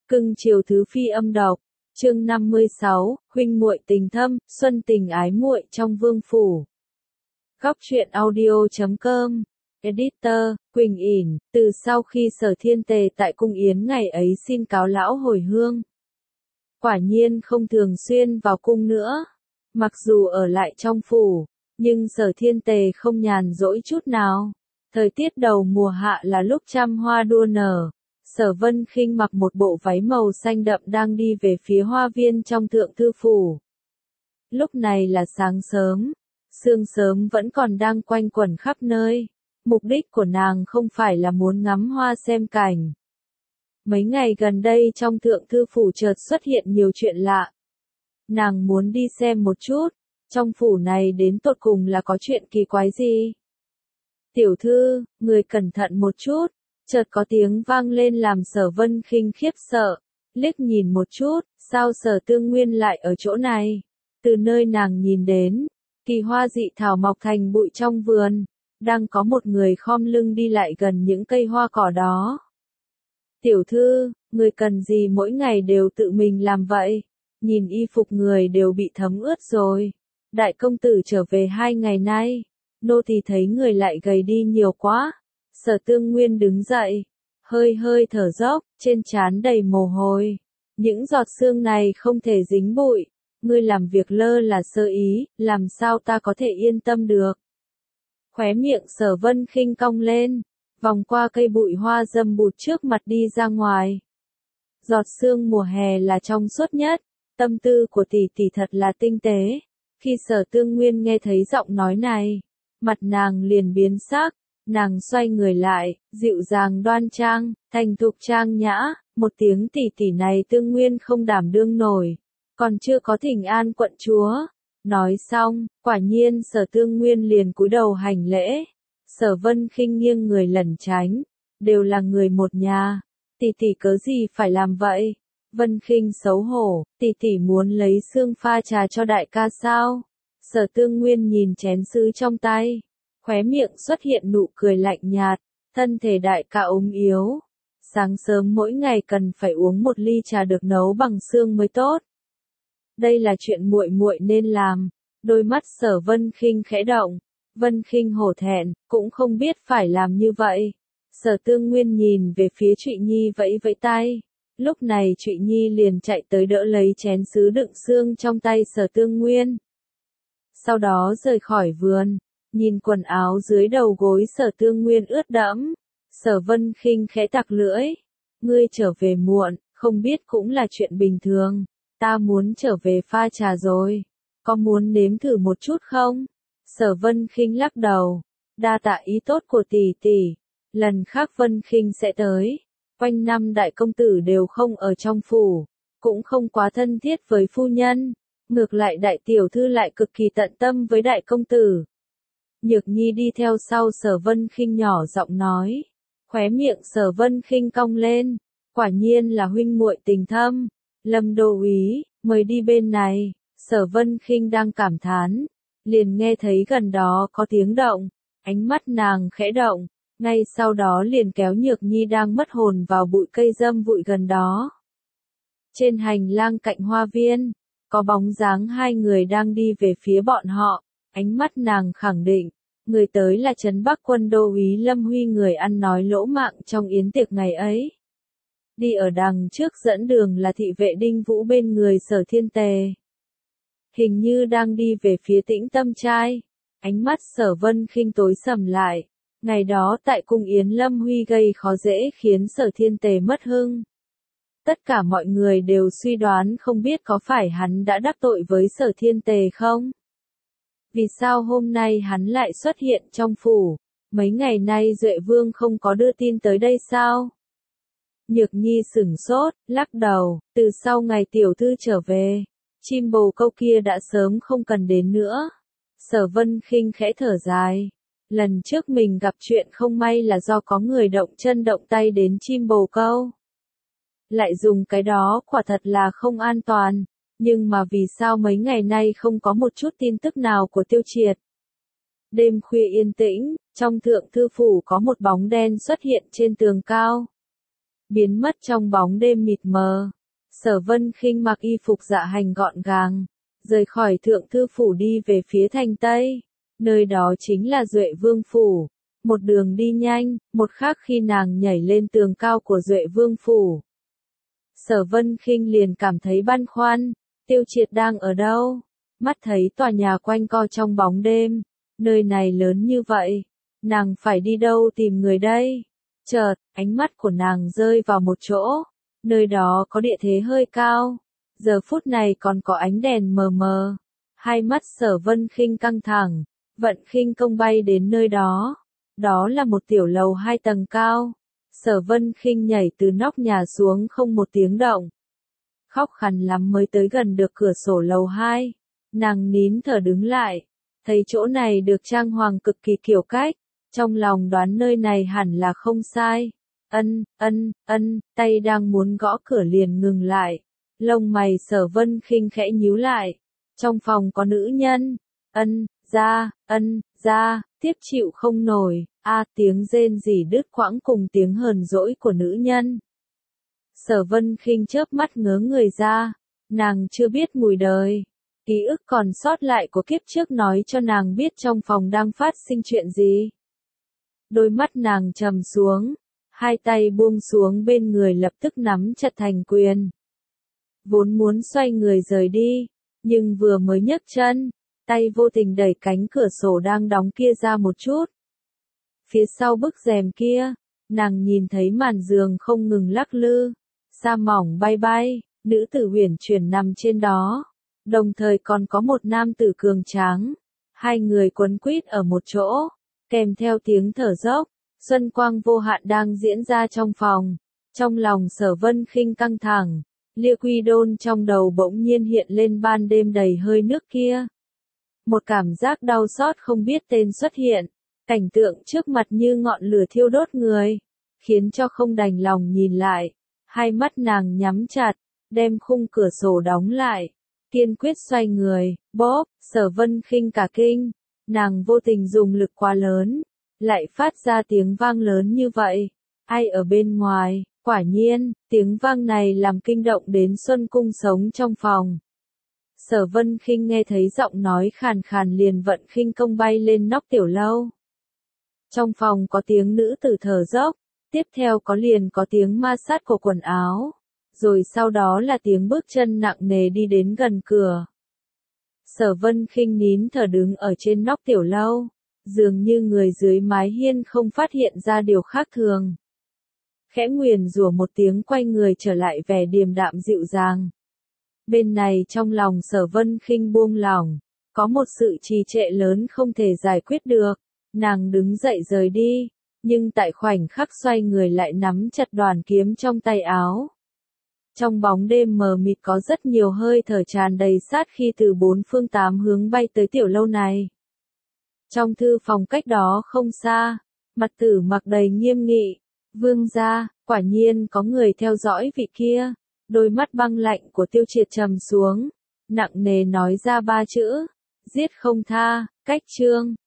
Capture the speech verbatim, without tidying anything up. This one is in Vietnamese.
Cưng chiều thứ phi âm độc. Chương năm mươi sáu, huynh muội tình thâm, xuân tình ái muội trong vương phủ. Góc truyện audio chấm com. Editor, Quỳnh ỉn, từ sau khi Sở Thiên Tề tại cung yến ngày ấy xin cáo lão hồi hương. Quả nhiên không thường xuyên vào cung nữa. Mặc dù ở lại trong phủ, nhưng Sở Thiên Tề không nhàn rỗi chút nào. Thời tiết đầu mùa hạ là lúc trăm hoa đua nở. Sở Vân Khinh mặc một bộ váy màu xanh đậm đang đi về phía hoa viên trong thượng thư phủ. Lúc này là sáng sớm, sương sớm vẫn còn đang quanh quẩn khắp nơi. Mục đích của nàng không phải là muốn ngắm hoa xem cảnh. Mấy ngày gần đây trong thượng thư phủ chợt xuất hiện nhiều chuyện lạ. Nàng muốn đi xem một chút, trong phủ này đến tột cùng là có chuyện kỳ quái gì? Tiểu thư, người cẩn thận một chút. Chợt có tiếng vang lên làm Sở Vân Khinh khiếp sợ, liếc nhìn một chút, sao Sở Tương Nguyên lại ở chỗ này? Từ nơi nàng nhìn đến, kỳ hoa dị thảo mọc thành bụi trong vườn, đang có một người khom lưng đi lại gần những cây hoa cỏ đó. Tiểu thư, người cần gì mỗi ngày đều tự mình làm vậy? Nhìn y phục người đều bị thấm ướt rồi. Đại công tử trở về hai ngày nay, nô tỳ thấy người lại gầy đi nhiều quá. Sở Tương Nguyên đứng dậy, hơi hơi thở dốc, trên trán đầy mồ hôi. Những giọt sương này không thể dính bụi, ngươi làm việc lơ là sơ ý, làm sao ta có thể yên tâm được. Khóe miệng Sở Vân Khinh cong lên, vòng qua cây bụi hoa dâm bụt trước mặt đi ra ngoài. Giọt sương mùa hè là trong suốt nhất, tâm tư của tỷ tỷ thật là tinh tế. Khi Sở Tương Nguyên nghe thấy giọng nói này, mặt nàng liền biến sắc. Nàng xoay người lại, dịu dàng đoan trang, thành thục trang nhã, một tiếng tỷ tỷ này Tương Nguyên không đảm đương nổi, còn chưa có thỉnh an quận chúa. Nói xong, quả nhiên Sở Tương Nguyên liền cúi đầu hành lễ. Sở Vân Khinh nghiêng người lẩn tránh, đều là người một nhà, tỷ tỷ cớ gì phải làm vậy? Vân Khinh xấu hổ, tỷ tỷ muốn lấy xương pha trà cho đại ca sao? Sở Tương Nguyên nhìn chén sứ trong tay. Khóe miệng xuất hiện nụ cười lạnh nhạt, thân thể đại ca ốm yếu. Sáng sớm mỗi ngày cần phải uống một ly trà được nấu bằng xương mới tốt. Đây là chuyện muội muội nên làm. Đôi mắt Sở Vân Khinh khẽ động. Vân Khinh hổ thẹn, cũng không biết phải làm như vậy. Sở Tương Nguyên nhìn về phía Trụy Nhi vẫy vẫy tay. Lúc này Trụy Nhi liền chạy tới đỡ lấy chén sứ đựng xương trong tay Sở Tương Nguyên. Sau đó rời khỏi vườn. Nhìn quần áo dưới đầu gối Sở Tương Nguyên ướt đẫm, Sở Vân Khinh khẽ tặc lưỡi. Ngươi trở về muộn, không biết cũng là chuyện bình thường. Ta muốn trở về pha trà rồi. Có muốn nếm thử một chút không? Sở Vân Khinh lắc đầu. Đa tạ ý tốt của tỷ tỷ. Lần khác Vân Khinh sẽ tới. Quanh năm đại công tử đều không ở trong phủ, cũng không quá thân thiết với phu nhân. Ngược lại đại tiểu thư lại cực kỳ tận tâm với đại công tử. Nhược Nhi đi theo sau Sở Vân Khinh nhỏ giọng nói. Khóe miệng Sở Vân Khinh cong lên. Quả nhiên là huynh muội tình thâm. Lâm đô úy, mời đi bên này. Sở Vân Khinh đang cảm thán, liền nghe thấy gần đó có tiếng động. Ánh mắt nàng khẽ động, ngay sau đó liền kéo Nhược Nhi đang mất hồn vào bụi cây dâm bụi gần đó. Trên hành lang cạnh hoa viên, có bóng dáng hai người đang đi về phía bọn họ. Ánh mắt nàng khẳng định, người tới là Trấn Bắc Quân đô úy Lâm Huy, người ăn nói lỗ mạng trong yến tiệc ngày ấy. Đi ở đằng trước dẫn đường là thị vệ Đinh Vũ bên người Sở Thiên Tề. Hình như đang đi về phía Tĩnh Tâm Trai. Ánh mắt Sở Vân Khinh tối sầm lại. Ngày đó tại cung yến Lâm Huy gây khó dễ khiến Sở Thiên Tề mất hưng. Tất cả mọi người đều suy đoán không biết có phải hắn đã đắc tội với Sở Thiên Tề không? Vì sao hôm nay hắn lại xuất hiện trong phủ? Mấy ngày nay Duệ Vương không có đưa tin tới đây sao? Nhược Nhi sửng sốt, lắc đầu, từ sau ngày tiểu thư trở về, chim bồ câu kia đã sớm không cần đến nữa. Sở Vân Khinh khẽ thở dài. Lần trước mình gặp chuyện không may là do có người động chân động tay đến chim bồ câu. Lại dùng cái đó quả thật là không an toàn. Nhưng mà vì sao mấy ngày nay không có một chút tin tức nào của Tiêu Triệt? Đêm khuya yên tĩnh, trong thượng thư phủ có một bóng đen xuất hiện trên tường cao. biến mất trong bóng đêm mịt mờ. Sở Vân Khinh mặc y phục dạ hành gọn gàng, rời khỏi thượng thư phủ đi về phía thành Tây, nơi đó chính là Duệ Vương phủ. Một đường đi nhanh, một khắc khi nàng nhảy lên tường cao của Duệ Vương phủ, Sở Vân Khinh liền cảm thấy băn khoăn, Tiêu Triệt đang ở đâu? Mắt thấy tòa nhà quanh co trong bóng đêm, nơi này lớn như vậy, nàng phải đi đâu tìm người đây? Chợt, ánh mắt của nàng rơi vào một chỗ, nơi đó có địa thế hơi cao, giờ phút này còn có ánh đèn mờ mờ. Hai mắt Sở Vân Khinh căng thẳng, vận khinh công bay đến nơi đó. Đó là một tiểu lầu hai tầng cao. Sở Vân Khinh nhảy từ nóc nhà xuống không một tiếng động. Khóc khàn lắm mới tới gần được cửa sổ lầu hai. Nàng nín thở đứng lại, thấy chỗ này được trang hoàng cực kỳ kiểu cách, trong lòng đoán nơi này hẳn là không sai. Ân, ân, ân, tay đang muốn gõ cửa liền ngừng lại. Lông mày Sở Vân Khinh khẽ nhíu lại. Trong phòng có nữ nhân. Ân, ra, ân, ra, tiếp chịu không nổi. A tiếng rên rỉ đứt quãng cùng tiếng hờn dỗi của nữ nhân. Sở Vân Khinh chớp mắt ngớ người ra, nàng chưa biết mùi đời. Ký ức còn sót lại của kiếp trước nói cho nàng biết trong phòng đang phát sinh chuyện gì. Đôi mắt nàng trầm xuống, hai tay buông xuống bên người lập tức nắm chặt thành quyền. Vốn muốn xoay người rời đi, nhưng vừa mới nhấc chân, tay vô tình đẩy cánh cửa sổ đang đóng kia ra một chút. Phía sau bức rèm kia, nàng nhìn thấy màn giường không ngừng lắc lư, sa mỏng bay bay, nữ tử huyền chuyển nằm trên đó, đồng thời còn có một nam tử cường tráng, hai người quấn quýt ở một chỗ, kèm theo tiếng thở dốc, xuân quang vô hạn đang diễn ra trong phòng. Trong lòng Sở Vân Khinh căng thẳng, Lia Quy Đôn trong đầu bỗng nhiên hiện lên ban đêm đầy hơi nước kia. Một cảm giác đau xót không biết tên xuất hiện. Cảnh tượng trước mặt như ngọn lửa thiêu đốt người, khiến cho không đành lòng nhìn lại. Hai mắt nàng nhắm chặt, đem khung cửa sổ đóng lại, kiên quyết xoay người. Bóp, Sở Vân Khinh cả kinh, nàng vô tình dùng lực quá lớn, lại phát ra tiếng vang lớn như vậy. Ai ở bên ngoài? Quả nhiên, tiếng vang này làm kinh động đến Xuân Cung sống trong phòng. Sở Vân Khinh nghe thấy giọng nói khàn khàn liền vận khinh công bay lên nóc tiểu lâu. Trong phòng có tiếng nữ tử thở dốc, tiếp theo có liền có tiếng ma sát của quần áo, rồi sau đó là tiếng bước chân nặng nề đi đến gần cửa. Sở Vân Khinh nín thở đứng ở trên nóc tiểu lâu, dường như người dưới mái hiên không phát hiện ra điều khác thường. Khẽ nguyền rủa một tiếng quay người trở lại vẻ điềm đạm dịu dàng. Bên này trong lòng Sở Vân Khinh buông lỏng, có một sự trì trệ lớn không thể giải quyết được. Nàng đứng dậy rời đi, nhưng tại khoảnh khắc xoay người lại nắm chặt đoàn kiếm trong tay áo. Trong bóng đêm mờ mịt có rất nhiều hơi thở tràn đầy sát khi từ bốn phương tám hướng bay tới tiểu lâu này. Trong thư phòng cách đó không xa, mặt tử mặc đầy nghiêm nghị, vương gia, quả nhiên có người theo dõi vị kia. Đôi mắt băng lạnh của Tiêu Triệt trầm xuống, nặng nề nói ra ba chữ, giết không tha. Cách chương